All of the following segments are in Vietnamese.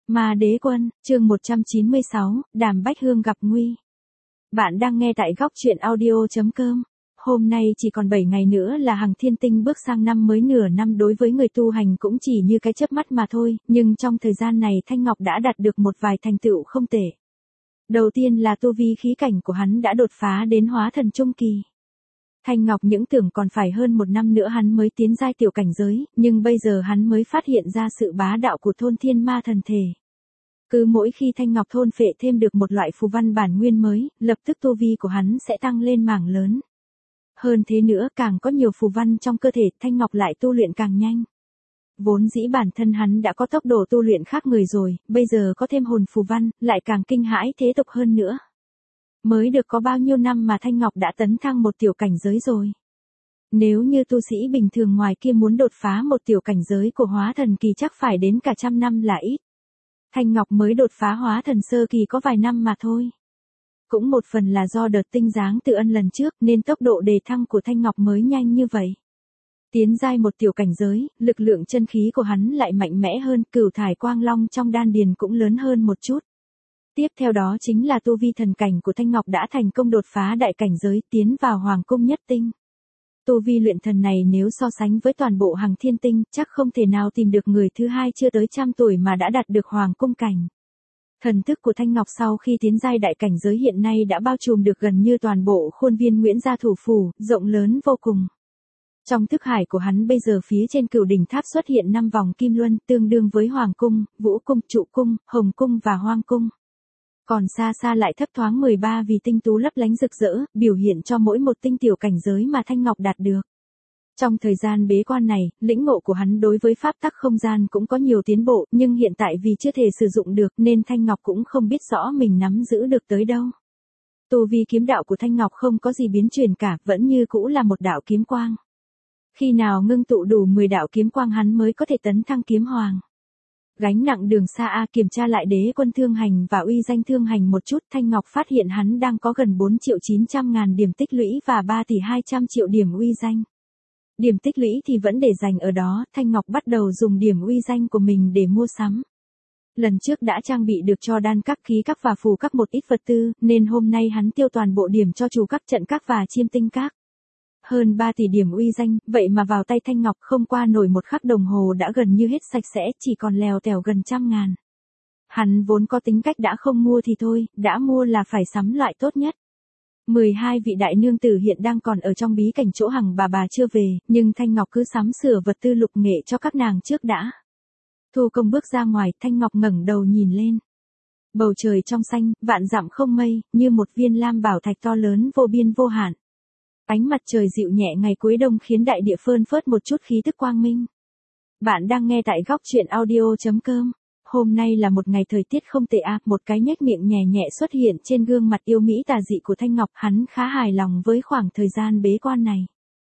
Ma Đế Quân, chương 196, Đàm Bách Hương gặp nguy. Bạn đang nghe tại góc truyện audio.com. Hôm nay chỉ còn 7 ngày nữa là Hằng Thiên Tinh bước sang năm mới, nửa năm đối với người tu hành cũng chỉ như cái chớp mắt mà thôi, nhưng trong thời gian này Thanh Ngọc đã đạt được một vài thành tựu không tệ. Đầu tiên là tu vi khí cảnh của hắn đã đột phá đến hóa thần trung kỳ. Thanh Ngọc những tưởng còn phải hơn một năm nữa hắn mới tiến giai tiểu cảnh giới, nhưng bây giờ hắn mới phát hiện ra sự bá đạo của thôn thiên ma thần thể. Cứ mỗi khi Thanh Ngọc thôn phệ thêm được một loại phù văn bản nguyên mới, lập tức tu vi của hắn sẽ tăng lên mảng lớn. Hơn thế nữa, càng có nhiều phù văn trong cơ thể, Thanh Ngọc lại tu luyện càng nhanh. Vốn dĩ bản thân hắn đã có tốc độ tu luyện khác người rồi, bây giờ có thêm hồn phù văn, lại càng kinh hãi thế tục hơn nữa. Mới được có bao nhiêu năm mà Thanh Ngọc đã tấn thăng một tiểu cảnh giới rồi. Nếu như tu sĩ bình thường ngoài kia muốn đột phá một tiểu cảnh giới của hóa thần kỳ chắc phải đến cả trăm năm là ít. Thanh Ngọc mới đột phá hóa thần sơ kỳ có vài năm mà thôi. Cũng một phần là do đợt tinh giáng tự ân lần trước nên tốc độ đề thăng của Thanh Ngọc mới nhanh như vậy. Tiến giai một tiểu cảnh giới, lực lượng chân khí của hắn lại mạnh mẽ hơn, cửu thải quang long trong đan điền cũng lớn hơn một chút. Tiếp theo đó chính là tu vi thần cảnh của Thanh Ngọc đã thành công đột phá đại cảnh giới, tiến vào Hoàng cung nhất tinh. Tu vi luyện thần này nếu so sánh với toàn bộ Hằng Thiên Tinh, chắc không thể nào tìm được người thứ hai chưa tới 100 tuổi mà đã đạt được Hoàng cung cảnh. Thần thức của Thanh Ngọc sau khi tiến giai đại cảnh giới hiện nay đã bao trùm được gần như toàn bộ khuôn viên Nguyễn Gia thủ phủ, rộng lớn vô cùng. Trong thức hải của hắn bây giờ phía trên cửu đỉnh tháp xuất hiện 5 vòng kim luân, tương đương với Hoàng cung, Vũ cung, Trụ cung, Hồng cung và Hoang cung. Còn xa xa lại thấp thoáng 13 vì tinh tú lấp lánh rực rỡ, biểu hiện cho mỗi một tinh tiểu cảnh giới mà Thanh Ngọc đạt được. Trong thời gian bế quan này, lĩnh ngộ của hắn đối với pháp tắc không gian cũng có nhiều tiến bộ, nhưng hiện tại vì chưa thể sử dụng được nên Thanh Ngọc cũng không biết rõ mình nắm giữ được tới đâu. Tu vi kiếm đạo của Thanh Ngọc không có gì biến chuyển cả, vẫn như cũ là một đạo kiếm quang. Khi nào ngưng tụ đủ 10 đạo kiếm quang hắn mới có thể tấn thăng kiếm hoàng. Gánh nặng đường xa A, kiểm tra lại Đế Quân thương hành và uy danh thương hành một chút, Thanh Ngọc phát hiện hắn đang có gần 4.900.000 điểm tích lũy và 3.200.000 điểm uy danh. Điểm tích lũy thì vẫn để dành ở đó, Thanh Ngọc bắt đầu dùng điểm uy danh của mình để mua sắm. Lần trước đã trang bị được cho đan các, khí các và phù các một ít vật tư, nên hôm nay hắn tiêu toàn bộ điểm cho chủ các, trận các và chiêm tinh các. Hơn 3 tỷ điểm uy danh, vậy mà vào tay Thanh Ngọc không qua nổi một khắc đồng hồ đã gần như hết sạch sẽ, chỉ còn lèo tèo gần 100.000. Hắn vốn có tính cách đã không mua thì thôi, đã mua là phải sắm loại tốt nhất. 12 vị đại nương tử hiện đang còn ở trong bí cảnh chỗ Hằng bà chưa về, nhưng Thanh Ngọc cứ sắm sửa vật tư lục nghệ cho các nàng trước đã. Thu công bước ra ngoài, Thanh Ngọc ngẩng đầu nhìn lên. Bầu trời trong xanh, vạn dặm không mây, như một viên lam bảo thạch to lớn vô biên vô hạn. Ánh mặt trời dịu nhẹ ngày cuối đông khiến đại địa phơn phớt một chút khí tức quang minh. Bạn đang nghe tại góc truyện audio.com. Hôm nay là một ngày thời tiết không tệ một cái nhếch miệng nhẹ nhẹ xuất hiện trên gương mặt yêu mỹ tà dị của Thanh Ngọc, hắn khá hài lòng với khoảng thời gian bế quan này.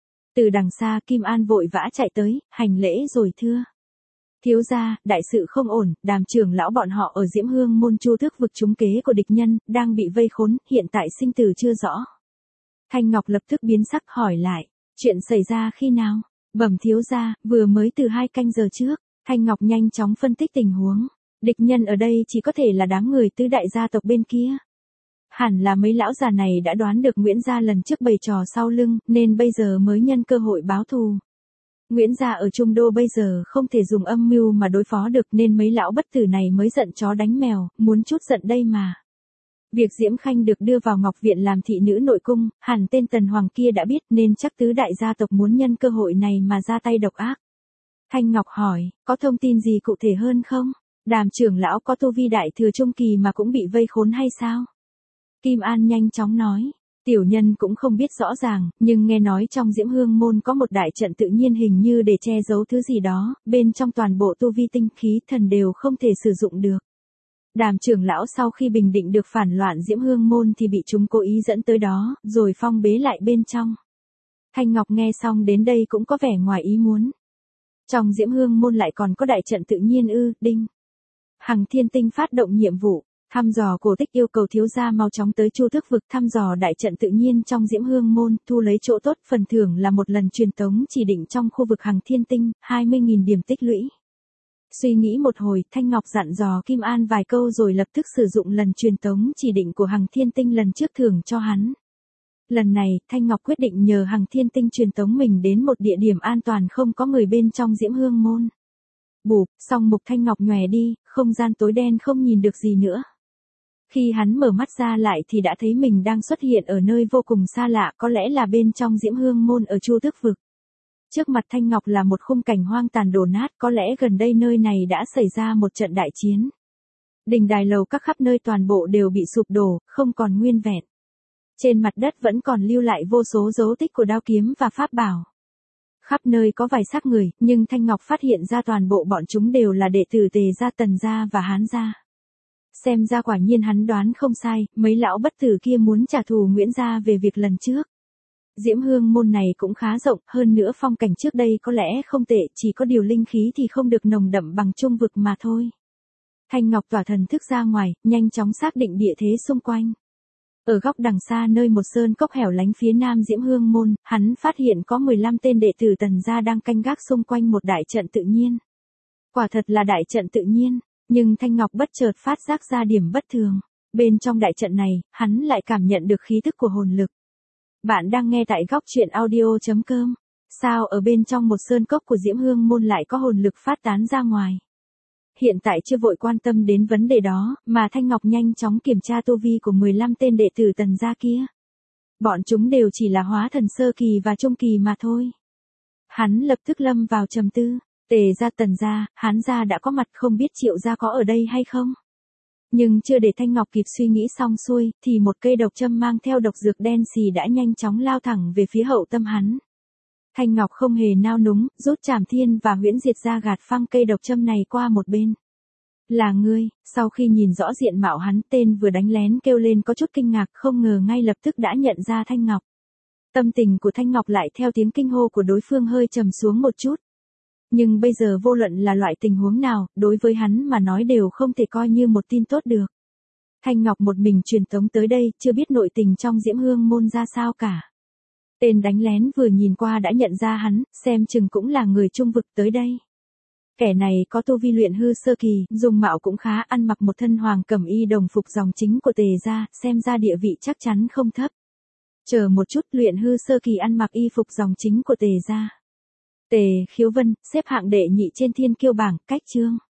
Từ đằng xa Kim An vội vã chạy tới, hành lễ rồi thưa. Thiếu gia, đại sự không ổn, Đàm trưởng lão bọn họ ở Diễm Hương môn chu thức vực trúng kế của địch nhân, đang bị vây khốn, hiện tại sinh tử chưa rõ. Thanh Ngọc lập tức biến sắc hỏi lại, chuyện xảy ra khi nào? Bẩm thiếu gia, vừa mới từ 2 canh giờ trước. Thanh Ngọc nhanh chóng phân tích tình huống. Địch nhân ở đây chỉ có thể là đám người tứ đại gia tộc bên kia. Hẳn là mấy lão già này đã đoán được Nguyễn gia lần trước bày trò sau lưng, nên bây giờ mới nhân cơ hội báo thù. Nguyễn gia ở Trung Đô bây giờ không thể dùng âm mưu mà đối phó được nên mấy lão bất tử này mới giận chó đánh mèo, muốn chút giận đây mà. Việc Diễm Khanh được đưa vào Ngọc Viện làm thị nữ nội cung, hẳn tên Tần Hoàng kia đã biết nên chắc tứ đại gia tộc muốn nhân cơ hội này mà ra tay độc ác. Thanh Ngọc hỏi, có thông tin gì cụ thể hơn không? Đàm trưởng lão có tu vi đại thừa trung kỳ mà cũng bị vây khốn hay sao? Kim An nhanh chóng nói, tiểu nhân cũng không biết rõ ràng, nhưng nghe nói trong Diễm Hương môn có một đại trận tự nhiên hình như để che giấu thứ gì đó, bên trong toàn bộ tu vi tinh khí thần đều không thể sử dụng được. Đàm trưởng lão sau khi bình định được phản loạn Diễm Hương môn thì bị chúng cố ý dẫn tới đó, rồi phong bế lại bên trong. Thanh Ngọc nghe xong đến đây cũng có vẻ ngoài ý muốn. Trong Diễm Hương môn lại còn có đại trận tự nhiên đinh. Hằng Thiên Tinh phát động nhiệm vụ, thăm dò cổ tích, yêu cầu thiếu gia mau chóng tới chu thức vực thăm dò đại trận tự nhiên trong Diễm Hương môn, thu lấy chỗ tốt, phần thưởng là một lần truyền tống chỉ định trong khu vực Hằng Thiên Tinh, 20.000 điểm tích lũy. Suy nghĩ một hồi, Thanh Ngọc dặn dò Kim An vài câu rồi lập tức sử dụng lần truyền tống chỉ định của Hằng Thiên Tinh lần trước thưởng cho hắn. Lần này, Thanh Ngọc quyết định nhờ Hằng Thiên Tinh truyền tống mình đến một địa điểm an toàn không có người bên trong Diễm Hương môn. Bụp, xong mục Thanh Ngọc nhòe đi, không gian tối đen không nhìn được gì nữa. Khi hắn mở mắt ra lại thì đã thấy mình đang xuất hiện ở nơi vô cùng xa lạ, có lẽ là bên trong Diễm Hương môn ở Chu Tước vực. Trước mặt Thanh Ngọc là một khung cảnh hoang tàn đổ nát, có lẽ gần đây nơi này đã xảy ra một trận đại chiến. Đình đài lầu các khắp nơi toàn bộ đều bị sụp đổ, không còn nguyên vẹn. Trên mặt đất vẫn còn lưu lại vô số dấu tích của đao kiếm và pháp bảo. Khắp nơi có vài xác người, nhưng Thanh Ngọc phát hiện ra toàn bộ bọn chúng đều là đệ tử Tề gia, Tần gia và Hán gia. Xem ra quả nhiên hắn đoán không sai, mấy lão bất tử kia muốn trả thù Nguyễn gia về việc lần trước. Diễm Hương môn này cũng khá rộng, hơn nữa phong cảnh trước đây có lẽ không tệ, chỉ có điều linh khí thì không được nồng đậm bằng Trung vực mà thôi. Thanh Ngọc tỏa thần thức ra ngoài, nhanh chóng xác định địa thế xung quanh. Ở góc đằng xa nơi một sơn cốc hẻo lánh phía nam Diễm Hương môn, hắn phát hiện có 15 tên đệ tử Tần gia đang canh gác xung quanh một đại trận tự nhiên. Quả thật là đại trận tự nhiên, nhưng Thanh Ngọc bất chợt phát giác ra điểm bất thường. Bên trong đại trận này, hắn lại cảm nhận được khí tức của hồn lực. Bạn đang nghe tại góc truyện audio.com. Sao ở bên trong một sơn cốc của Diễm Hương môn lại có hồn lực phát tán ra ngoài? Hiện tại chưa vội quan tâm đến vấn đề đó, mà Thanh Ngọc nhanh chóng kiểm tra tu vi của 15 tên đệ tử Tần gia kia. Bọn chúng đều chỉ là hóa thần sơ kỳ và trung kỳ mà thôi. Hắn lập tức lâm vào trầm tư, Tề gia, Tần gia, Hán gia đã có mặt, không biết Triệu gia có ở đây hay không? Nhưng chưa để Thanh Ngọc kịp suy nghĩ xong xuôi, thì một cây độc châm mang theo độc dược đen xì đã nhanh chóng lao thẳng về phía hậu tâm hắn. Thanh Ngọc không hề nao núng, rút Trảm Thiên và Huyễn Diệt ra gạt phăng cây độc châm này qua một bên. Là ngươi, sau khi nhìn rõ diện mạo hắn, tên vừa đánh lén kêu lên có chút kinh ngạc, không ngờ ngay lập tức đã nhận ra Thanh Ngọc. Tâm tình của Thanh Ngọc lại theo tiếng kinh hô của đối phương hơi trầm xuống một chút. Nhưng bây giờ vô luận là loại tình huống nào, đối với hắn mà nói đều không thể coi như một tin tốt được. Thanh Ngọc một mình truyền tống tới đây, chưa biết nội tình trong Diễm Hương môn ra sao cả. Tên đánh lén vừa nhìn qua đã nhận ra hắn, xem chừng cũng là người Trung vực tới đây. Kẻ này có tu vi luyện hư sơ kỳ, dung mạo cũng khá, ăn mặc một thân hoàng cẩm y đồng phục dòng chính của Tề gia, xem ra địa vị chắc chắn không thấp. Chờ một chút, luyện hư sơ kỳ ăn mặc y phục dòng chính của Tề gia. Tề Khiếu Vân, xếp hạng đệ nhị trên thiên kiêu bảng, cách chương.